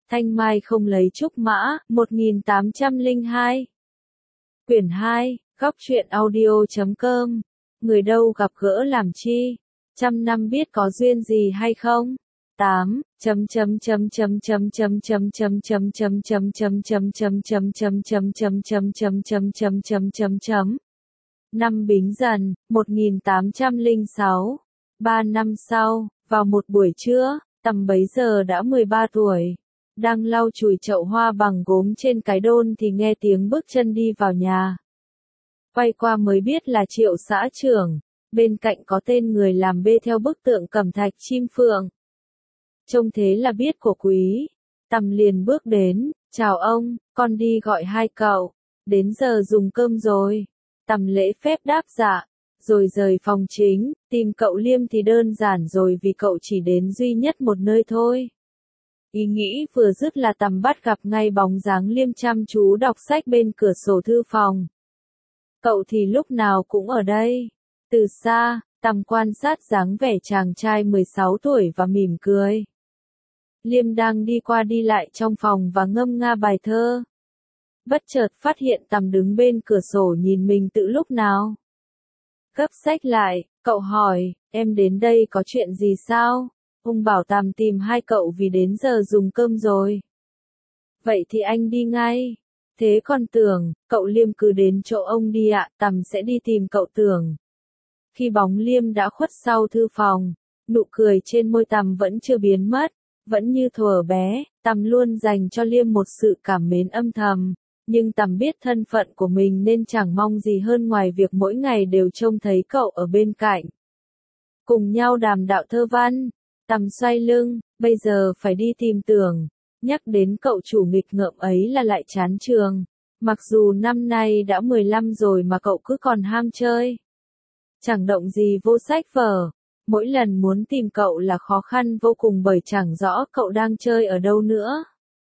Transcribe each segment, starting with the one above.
Thanh mai không lấy trúc mã, 1802. Quyển 2, góc truyện audio.com. Người đâu gặp gỡ làm chi? Trăm năm biết có duyên gì hay không? 8. Năm Bính Dần, 1806. 3 năm sau, vào một buổi trưa, tầm bấy giờ đã 13 tuổi. Đang lau chùi chậu hoa bằng gốm trên cái đôn thì nghe tiếng bước chân đi vào nhà. Quay qua mới biết là Triệu xã trưởng, bên cạnh có tên người làm bê theo bức tượng cẩm thạch chim phượng. Trông thế là biết của quý. Tầm liền bước đến, chào ông, con đi gọi hai cậu, đến giờ dùng cơm rồi. Tầm lễ phép đáp dạ, rồi rời phòng chính, tìm cậu Liêm thì đơn giản rồi vì cậu chỉ đến duy nhất một nơi thôi. Ý nghĩ vừa dứt là Tầm bắt gặp ngay bóng dáng Liêm chăm chú đọc sách bên cửa sổ thư phòng. Cậu thì lúc nào cũng ở đây. Từ xa, Tầm quan sát dáng vẻ chàng trai 16 tuổi và mỉm cười. Liêm đang đi qua đi lại trong phòng và ngâm nga bài thơ. Bất chợt phát hiện Tầm đứng bên cửa sổ nhìn mình từ lúc nào. Gấp sách lại, cậu hỏi, em đến đây có chuyện gì sao? Ông bảo Tầm tìm hai cậu vì đến giờ dùng cơm rồi. Vậy thì anh đi ngay. Thế còn Tưởng, cậu Liêm cứ đến chỗ ông đi ạ, Tầm sẽ đi tìm cậu Tưởng. Khi bóng Liêm đã khuất sau thư phòng, nụ cười trên môi Tầm vẫn chưa biến mất, vẫn như thuở bé, Tầm luôn dành cho Liêm một sự cảm mến âm thầm, nhưng Tầm biết thân phận của mình nên chẳng mong gì hơn ngoài việc mỗi ngày đều trông thấy cậu ở bên cạnh. Cùng nhau đàm đạo thơ văn, Tầm xoay lưng, bây giờ phải đi tìm Tưởng. Nhắc đến cậu chủ nghịch ngợm ấy là lại chán trường. Mặc dù năm nay đã 15 rồi mà cậu cứ còn ham chơi. Chẳng động gì vô sách vở. Mỗi lần muốn tìm cậu là khó khăn vô cùng bởi chẳng rõ cậu đang chơi ở đâu nữa.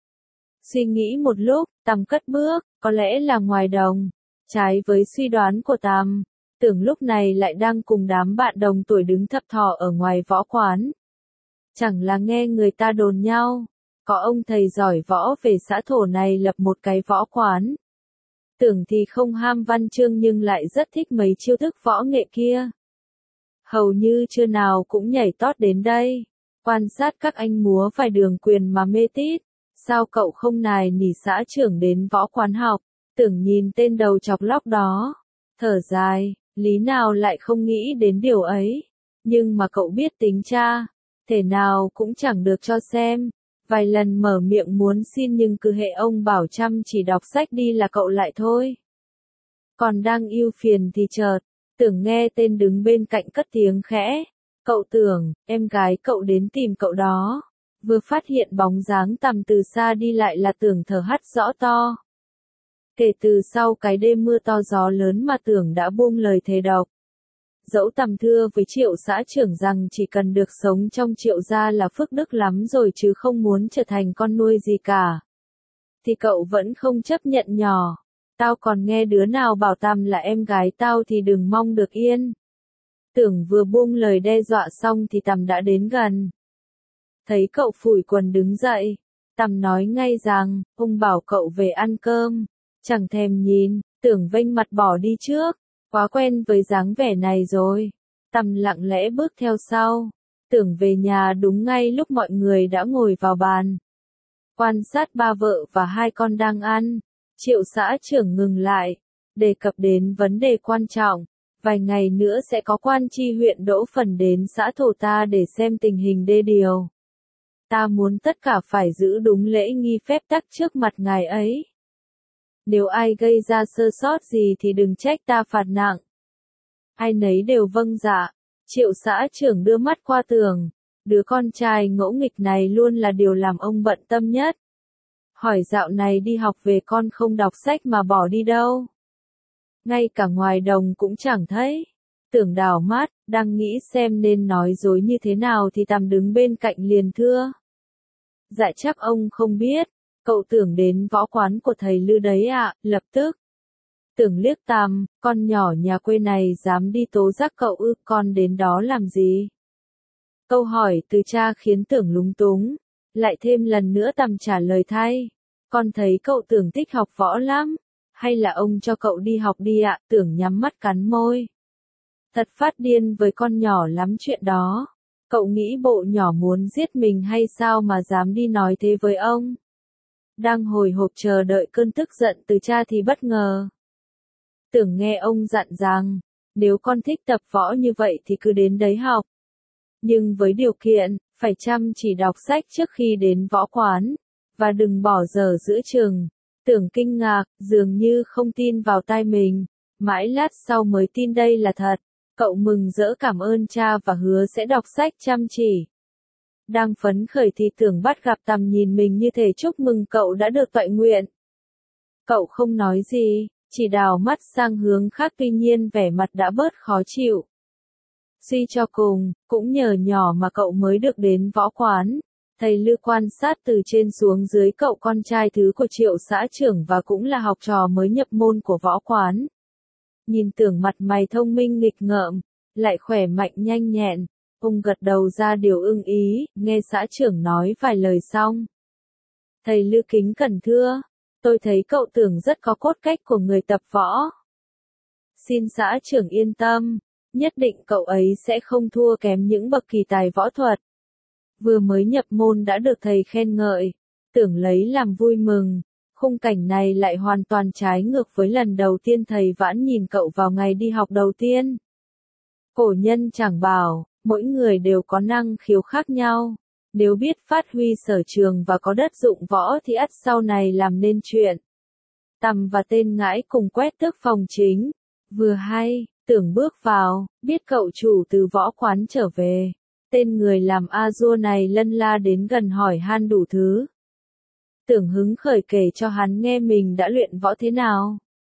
Suy nghĩ một lúc, Tầm cất bước, có lẽ là ngoài đồng. Trái với suy đoán của Tầm, Tưởng lúc này lại đang cùng đám bạn đồng tuổi đứng thập thò ở ngoài võ quán. Chẳng là nghe người ta đồn nhau. Có ông thầy giỏi võ về xã thổ này lập một cái võ quán. Tưởng thì không ham văn chương nhưng lại rất thích mấy chiêu thức võ nghệ kia. Hầu như trưa nào cũng nhảy tót đến đây. Quan sát các anh múa vài đường quyền mà mê tít. Sao cậu không nài nỉ xã trưởng đến võ quán học? Tưởng nhìn tên đầu chọc lóc đó. Thở dài, lý nào lại không nghĩ đến điều ấy. Nhưng mà cậu biết tính cha. Thể nào cũng chẳng được cho xem. Vài lần mở miệng muốn xin nhưng cứ hệ ông bảo chăm chỉ đọc sách đi là cậu lại thôi. Còn đang ưu phiền thì chợt, Tưởng nghe tên đứng bên cạnh cất tiếng khẽ. Cậu Tưởng, em gái cậu đến tìm cậu đó. Vừa phát hiện bóng dáng Tầm từ xa đi lại là Tưởng thở hắt rõ to. Kể từ sau cái đêm mưa to gió lớn mà Tưởng đã buông lời thề độc. Dẫu Tầm thưa với Triệu xã trưởng rằng chỉ cần được sống trong Triệu gia là phước đức lắm rồi chứ không muốn trở thành con nuôi gì cả. Thì cậu vẫn không chấp nhận nhỏ. Tao còn nghe đứa nào bảo Tầm là em gái tao thì đừng mong được yên. Tưởng vừa buông lời đe dọa xong thì Tầm đã đến gần. Thấy cậu phủi quần đứng dậy. Tầm nói ngay rằng, ông bảo cậu về ăn cơm. Chẳng thèm nhìn, Tưởng vênh mặt bỏ đi trước. Quá quen với dáng vẻ này rồi. Tầm lặng lẽ bước theo sau. Tưởng về nhà đúng ngay lúc mọi người đã ngồi vào bàn. Quan sát ba vợ và hai con đang ăn. Triệu xã trưởng ngừng lại. Đề cập đến vấn đề quan trọng. Vài ngày nữa sẽ có quan tri huyện Đỗ Phần đến xã thổ ta để xem tình hình đê điều. Ta muốn tất cả phải giữ đúng lễ nghi phép tắc trước mặt ngài ấy. Nếu ai gây ra sơ sót gì thì đừng trách ta phạt nặng. Ai nấy đều vâng dạ. Triệu xã trưởng đưa mắt qua Tưởng. Đứa con trai ngỗ nghịch này luôn là điều làm ông bận tâm nhất. Hỏi dạo này đi học về con không đọc sách mà bỏ đi đâu. Ngay cả ngoài đồng cũng chẳng thấy. Tưởng đảo mắt, đang nghĩ xem nên nói dối như thế nào thì Tầm đứng bên cạnh liền thưa. Dạ chắc ông không biết. Cậu Tưởng đến võ quán của thầy Lư đấy ạ, lập tức. Tưởng liếc Tầm, con nhỏ nhà quê này dám đi tố giác cậu ư, con đến đó làm gì? Câu hỏi từ cha khiến Tưởng lúng túng. Lại thêm lần nữa Tầm trả lời thay. Con thấy cậu Tưởng thích học võ lắm. Hay là ông cho cậu đi học đi ạ? Tưởng nhắm mắt cắn môi. Thật phát điên với con nhỏ lắm chuyện đó. Cậu nghĩ bộ nhỏ muốn giết mình hay sao mà dám đi nói thế với ông? Đang hồi hộp chờ đợi cơn tức giận từ cha thì bất ngờ. Tưởng nghe ông dặn rằng, nếu con thích tập võ như vậy thì cứ đến đấy học. Nhưng với điều kiện, phải chăm chỉ đọc sách trước khi đến võ quán, và đừng bỏ giờ giữa chừng. Tưởng kinh ngạc, dường như không tin vào tai mình, mãi lát sau mới tin đây là thật. Cậu mừng rỡ cảm ơn cha và hứa sẽ đọc sách chăm chỉ. Đang phấn khởi thì Tưởng bắt gặp Tầm nhìn mình như thể chúc mừng cậu đã được toại nguyện. Cậu không nói gì, chỉ đào mắt sang hướng khác, tuy nhiên vẻ mặt đã bớt khó chịu. Suy cho cùng, cũng nhờ nhỏ mà cậu mới được đến võ quán. Thầy Lư quan sát từ trên xuống dưới cậu con trai thứ của Triệu xã trưởng và cũng là học trò mới nhập môn của võ quán. Nhìn Tưởng mặt mày thông minh nghịch ngợm, lại khỏe mạnh nhanh nhẹn, ông gật đầu ra điều ưng ý, nghe xã trưởng nói vài lời xong. Thầy Lư kính cẩn thưa, tôi thấy cậu Tưởng rất có cốt cách của người tập võ. Xin xã trưởng yên tâm, nhất định cậu ấy sẽ không thua kém những bậc kỳ tài võ thuật. Vừa mới nhập môn đã được thầy khen ngợi, Tưởng lấy làm vui mừng. Khung cảnh này lại hoàn toàn trái ngược với lần đầu tiên thầy Vãn nhìn cậu vào ngày đi học đầu tiên. Cổ nhân chẳng bảo, mỗi người đều có năng khiếu khác nhau. Nếu biết phát huy sở trường và có đất dụng võ thì ắt sau này làm nên chuyện. Tầm và tên Ngãi cùng quét tước phòng chính. Vừa hay, Tưởng bước vào, biết cậu chủ từ võ quán trở về. Tên người làm A-dua này lân la đến gần hỏi han đủ thứ. Tưởng hứng khởi kể cho hắn nghe mình đã luyện võ thế nào.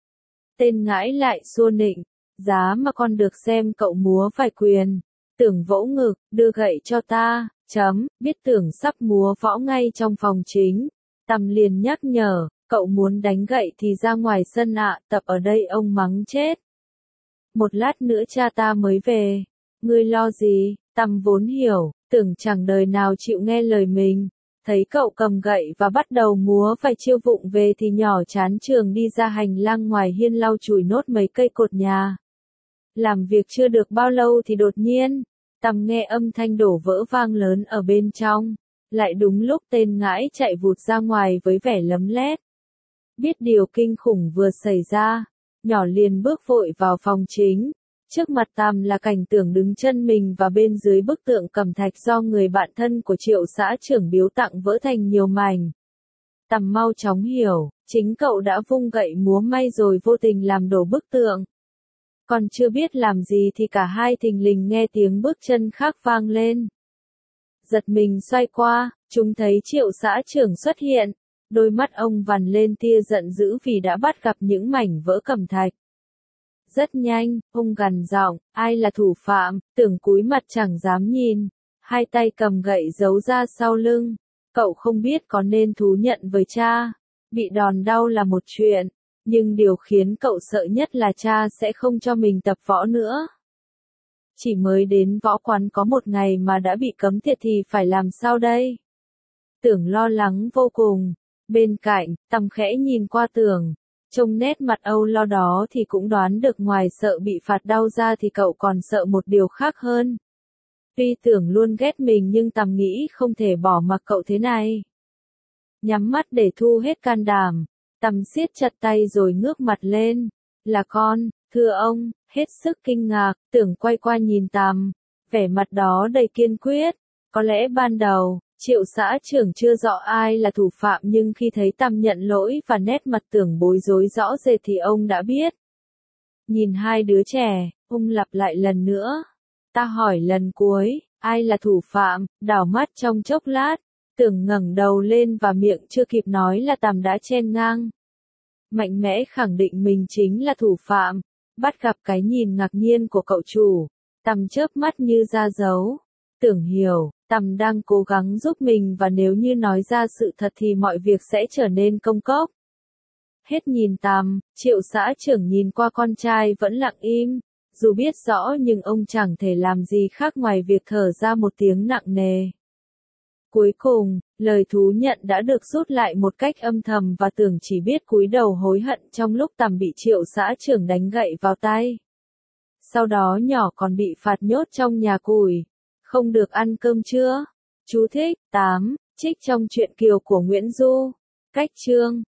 Tên Ngãi lại xua nịnh, giá mà con được xem cậu múa vài quyền. Tưởng vỗ ngực, đưa gậy cho ta, biết Tưởng sắp múa võ ngay trong phòng chính. Tầm liền nhắc nhở, cậu muốn đánh gậy thì ra ngoài sân ạ, tập ở đây ông mắng chết. Một lát nữa cha ta mới về, ngươi lo gì? Tầm vốn hiểu, Tưởng chẳng đời nào chịu nghe lời mình. Thấy cậu cầm gậy và bắt đầu múa vài chiêu vụng về thì nhỏ chán trường đi ra hành lang ngoài hiên lau chùi nốt mấy cây cột nhà. Làm việc chưa được bao lâu thì đột nhiên, Tầm nghe âm thanh đổ vỡ vang lớn ở bên trong. Lại đúng lúc tên Ngãi chạy vụt ra ngoài với vẻ lấm lét. Biết điều kinh khủng vừa xảy ra, nhỏ liền bước vội vào phòng chính. Trước mặt Tầm là cảnh Tưởng đứng chân mình và bên dưới bức tượng cẩm thạch do người bạn thân của Triệu xã trưởng biếu tặng vỡ thành nhiều mảnh. Tầm mau chóng hiểu, chính cậu đã vung gậy múa may rồi vô tình làm đổ bức tượng. Còn chưa biết làm gì thì cả hai thình lình nghe tiếng bước chân khác vang lên. Giật mình xoay qua, chúng thấy Triệu xã trưởng xuất hiện. Đôi mắt ông vằn lên tia giận dữ vì đã bắt gặp những mảnh vỡ cẩm thạch. Rất nhanh, ông gằn giọng, ai là thủ phạm? Tưởng cúi mặt chẳng dám nhìn, hai tay cầm gậy giấu ra sau lưng. Cậu không biết có nên thú nhận với cha. Bị đòn đau là một chuyện, nhưng điều khiến cậu sợ nhất là cha sẽ không cho mình tập võ nữa. Chỉ mới đến võ quán có một ngày mà đã bị cấm tiệt thì phải làm sao đây? Tưởng lo lắng vô cùng. Bên cạnh, Tầm khẽ nhìn qua Tưởng. Trông nét mặt âu lo đó thì cũng đoán được ngoài sợ bị phạt đau ra thì cậu còn sợ một điều khác hơn. Tuy Tưởng luôn ghét mình nhưng Tầm nghĩ không thể bỏ mặc cậu thế này. Nhắm mắt để thu hết can đảm, Tầm siết chặt tay rồi ngước mặt lên. Là con, thưa ông, hết sức kinh ngạc, Tưởng quay qua nhìn Tầm, vẻ mặt đó đầy kiên quyết. Có lẽ ban đầu, Triệu xã trưởng chưa rõ ai là thủ phạm nhưng khi thấy Tầm nhận lỗi và nét mặt Tưởng bối rối rõ rệt thì ông đã biết. Nhìn hai đứa trẻ, ông lặp lại lần nữa. Ta hỏi lần cuối, ai là thủ phạm? Đảo mắt trong chốc lát, Tưởng ngẩng đầu lên và miệng chưa kịp nói là Tầm đã chen ngang. Mạnh mẽ khẳng định mình chính là thủ phạm. Bắt gặp cái nhìn ngạc nhiên của cậu chủ, Tầm chớp mắt như ra dấu. Tưởng hiểu, Tầm đang cố gắng giúp mình và nếu như nói ra sự thật thì mọi việc sẽ trở nên công cốc. Hết nhìn Tầm, Triệu xã trưởng nhìn qua con trai vẫn lặng im. Dù biết rõ nhưng ông chẳng thể làm gì khác ngoài việc thở ra một tiếng nặng nề. Cuối cùng, lời thú nhận đã được rút lại một cách âm thầm và Tưởng chỉ biết cúi đầu hối hận trong lúc Tằm bị Triệu xã trưởng đánh gậy vào tay. Sau đó nhỏ còn bị phạt nhốt trong nhà củi, không được ăn cơm trưa. Chú thích, 8, trích trong truyện Kiều của Nguyễn Du. Cách chương